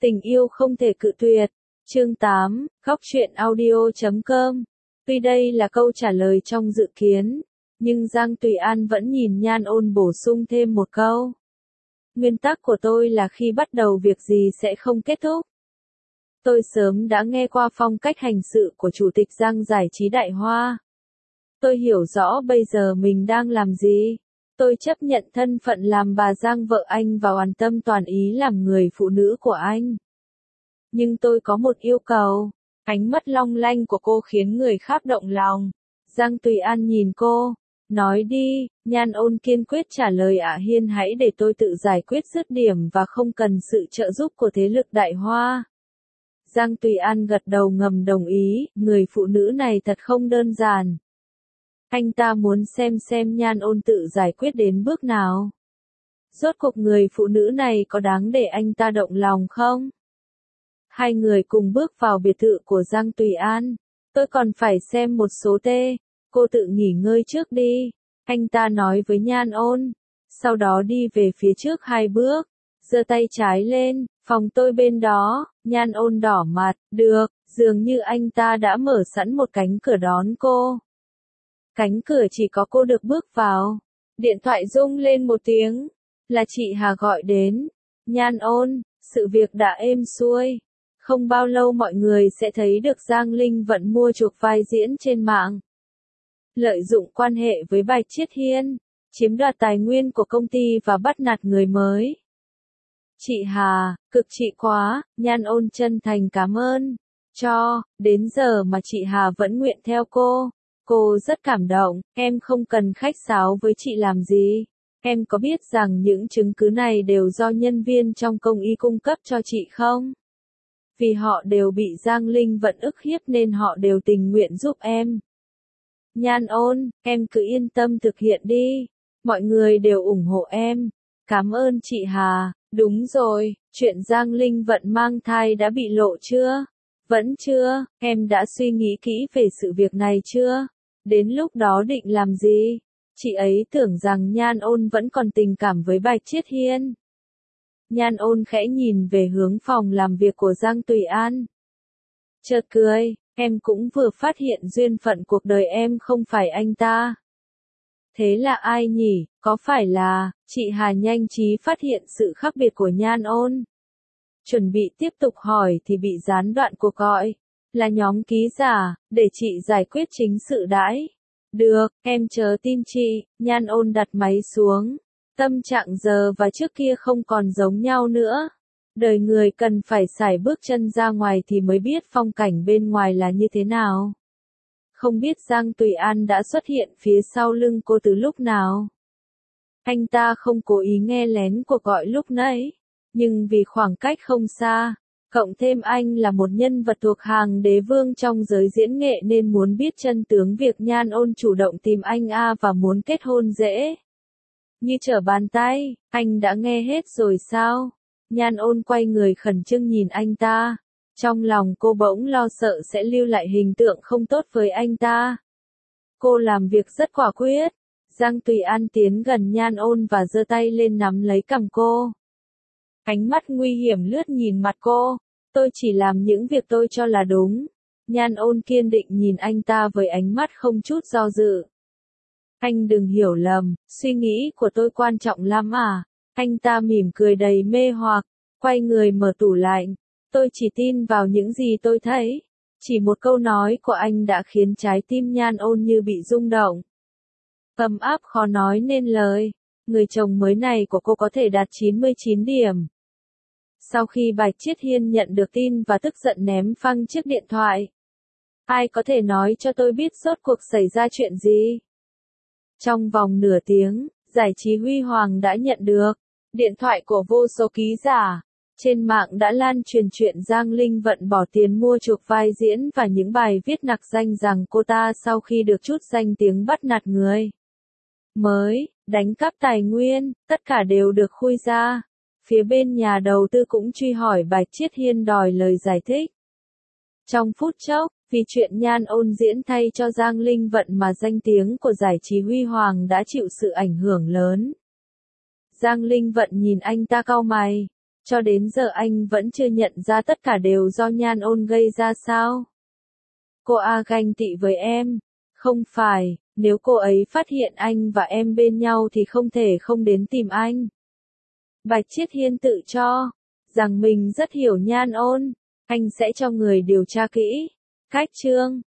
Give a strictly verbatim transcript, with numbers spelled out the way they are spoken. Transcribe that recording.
Tình yêu không thể cự tuyệt. Chương tám, góc truyện audio chấm com. Tuy đây là câu trả lời trong dự kiến, nhưng Giang Tùy An vẫn nhìn Nhan Ôn bổ sung thêm một câu. Nguyên tắc của tôi là khi bắt đầu việc gì sẽ không kết thúc. Tôi sớm đã nghe qua phong cách hành sự của Chủ tịch Giang Giải trí Đại Hoa. Tôi hiểu rõ bây giờ mình đang làm gì. Tôi chấp nhận thân phận làm bà Giang vợ anh và hoàn tâm toàn ý làm người phụ nữ của anh. Nhưng tôi có một yêu cầu. Ánh mắt long lanh của cô khiến người khác động lòng. Giang Tùy An nhìn cô. Nói đi, Nhan Ôn kiên quyết trả lời ạ. Hiên hãy để tôi tự giải quyết dứt điểm và không cần sự trợ giúp của thế lực Đại Hoa. Giang Tùy An gật đầu ngầm đồng ý, người phụ nữ này thật không đơn giản. Anh ta muốn xem xem Nhan Ôn tự giải quyết đến bước nào. Rốt cuộc người phụ nữ này có đáng để anh ta động lòng không? Hai người cùng bước vào biệt thự của Giang Tùy An. Tôi còn phải xem một số tê. Cô tự nghỉ ngơi trước đi. Anh ta nói với Nhan Ôn. Sau đó đi về phía trước hai bước. Giơ tay trái lên. Phòng tôi bên đó. Nhan Ôn đỏ mặt. Được. Dường như anh ta đã mở sẵn một cánh cửa đón cô. Cánh cửa chỉ có cô được bước vào. Điện thoại rung lên một tiếng. Là chị Hà gọi đến. Nhan Ôn. Sự việc đã êm xuôi. Không bao lâu mọi người sẽ thấy được Giang Linh Vận mua chuộc vai diễn trên mạng. Lợi dụng quan hệ với Bạch Chiết Hiên, chiếm đoạt tài nguyên của công ty và bắt nạt người mới. Chị Hà, cực chị quá, Nhan Ôn chân thành cảm ơn. Cho, đến giờ mà chị Hà vẫn nguyện theo cô. Cô rất cảm động, em không cần khách sáo với chị làm gì. Em có biết rằng những chứng cứ này đều do nhân viên trong công y cung cấp cho chị không? Vì họ đều bị Giang Linh Vận ức hiếp nên họ đều tình nguyện giúp em. Nhan Ôn, em cứ yên tâm thực hiện đi. Mọi người đều ủng hộ em. Cảm ơn chị Hà. Đúng rồi, chuyện Giang Linh Vận mang thai đã bị lộ chưa? Vẫn chưa, em đã suy nghĩ kỹ về sự việc này chưa? Đến lúc đó định làm gì? Chị ấy tưởng rằng Nhan Ôn vẫn còn tình cảm với Bạch Chiết Hiên. Nhan Ôn khẽ nhìn về hướng phòng làm việc của Giang Tùy An. Chợt cười, em cũng vừa phát hiện duyên phận cuộc đời em không phải anh ta. Thế là ai nhỉ, có phải là, chị Hà nhanh trí phát hiện sự khác biệt của Nhan Ôn. Chuẩn bị tiếp tục hỏi thì bị gián đoạn cuộc gọi. Là nhóm ký giả, để chị giải quyết chính sự đãi. Được, em chờ tin chị. Nhan Ôn đặt máy xuống. Tâm trạng giờ và trước kia không còn giống nhau nữa. Đời người cần phải sải bước chân ra ngoài thì mới biết phong cảnh bên ngoài là như thế nào. Không biết Giang Tùy An đã xuất hiện phía sau lưng cô từ lúc nào. Anh ta không cố ý nghe lén cuộc gọi lúc nãy, nhưng vì khoảng cách không xa, cộng thêm anh là một nhân vật thuộc hàng đế vương trong giới diễn nghệ nên muốn biết chân tướng việc Nhan Ôn chủ động tìm anh A và muốn kết hôn dễ. Như trở bàn tay, anh đã nghe hết rồi sao? Nhan Ôn quay người khẩn trương nhìn anh ta. Trong lòng cô bỗng lo sợ sẽ lưu lại hình tượng không tốt với anh ta. Cô làm việc rất quả quyết. Giang Tùy An tiến gần Nhan Ôn và giơ tay lên nắm lấy cằm cô. Ánh mắt nguy hiểm lướt nhìn mặt cô. Tôi chỉ làm những việc tôi cho là đúng. Nhan Ôn kiên định nhìn anh ta với ánh mắt không chút do dự. Anh đừng hiểu lầm, suy nghĩ của tôi quan trọng lắm à? Anh ta mỉm cười đầy mê hoặc, quay người mở tủ lạnh. Tôi chỉ tin vào những gì tôi thấy. Chỉ một câu nói của anh đã khiến trái tim Nhan Ôn như bị rung động. Ấm áp khó nói nên lời. Người chồng mới này của cô có thể đạt chín mươi chín điểm. Sau khi Bạch Chiết Hiên nhận được tin và tức giận ném phăng chiếc điện thoại. Ai có thể nói cho tôi biết rốt cuộc xảy ra chuyện gì? Trong vòng nửa tiếng, Giải trí Huy Hoàng đã nhận được điện thoại của vô số ký giả. Trên mạng đã lan truyền chuyện Giang Linh Vận bỏ tiền mua chuộc vai diễn và những bài viết nặc danh rằng cô ta sau khi được chút danh tiếng bắt nạt người mới, đánh cắp tài nguyên, tất cả đều được khui ra. Phía bên nhà đầu tư cũng truy hỏi Bạch Chiết Hiên đòi lời giải thích. Trong phút chốc, vì chuyện Nhan Ôn diễn thay cho Giang Linh Vận mà danh tiếng của Giải trí Huy Hoàng đã chịu sự ảnh hưởng lớn. Giang Linh Vận nhìn anh ta cau mày. Cho đến giờ anh vẫn chưa nhận ra tất cả đều do Nhan Ôn gây ra sao? Cô A ganh tị với em. Không phải, nếu cô ấy phát hiện anh và em bên nhau thì không thể không đến tìm anh. Bạch Chiết Hiên tự cho rằng mình rất hiểu Nhan Ôn. Anh sẽ cho người điều tra kỹ. Cách chương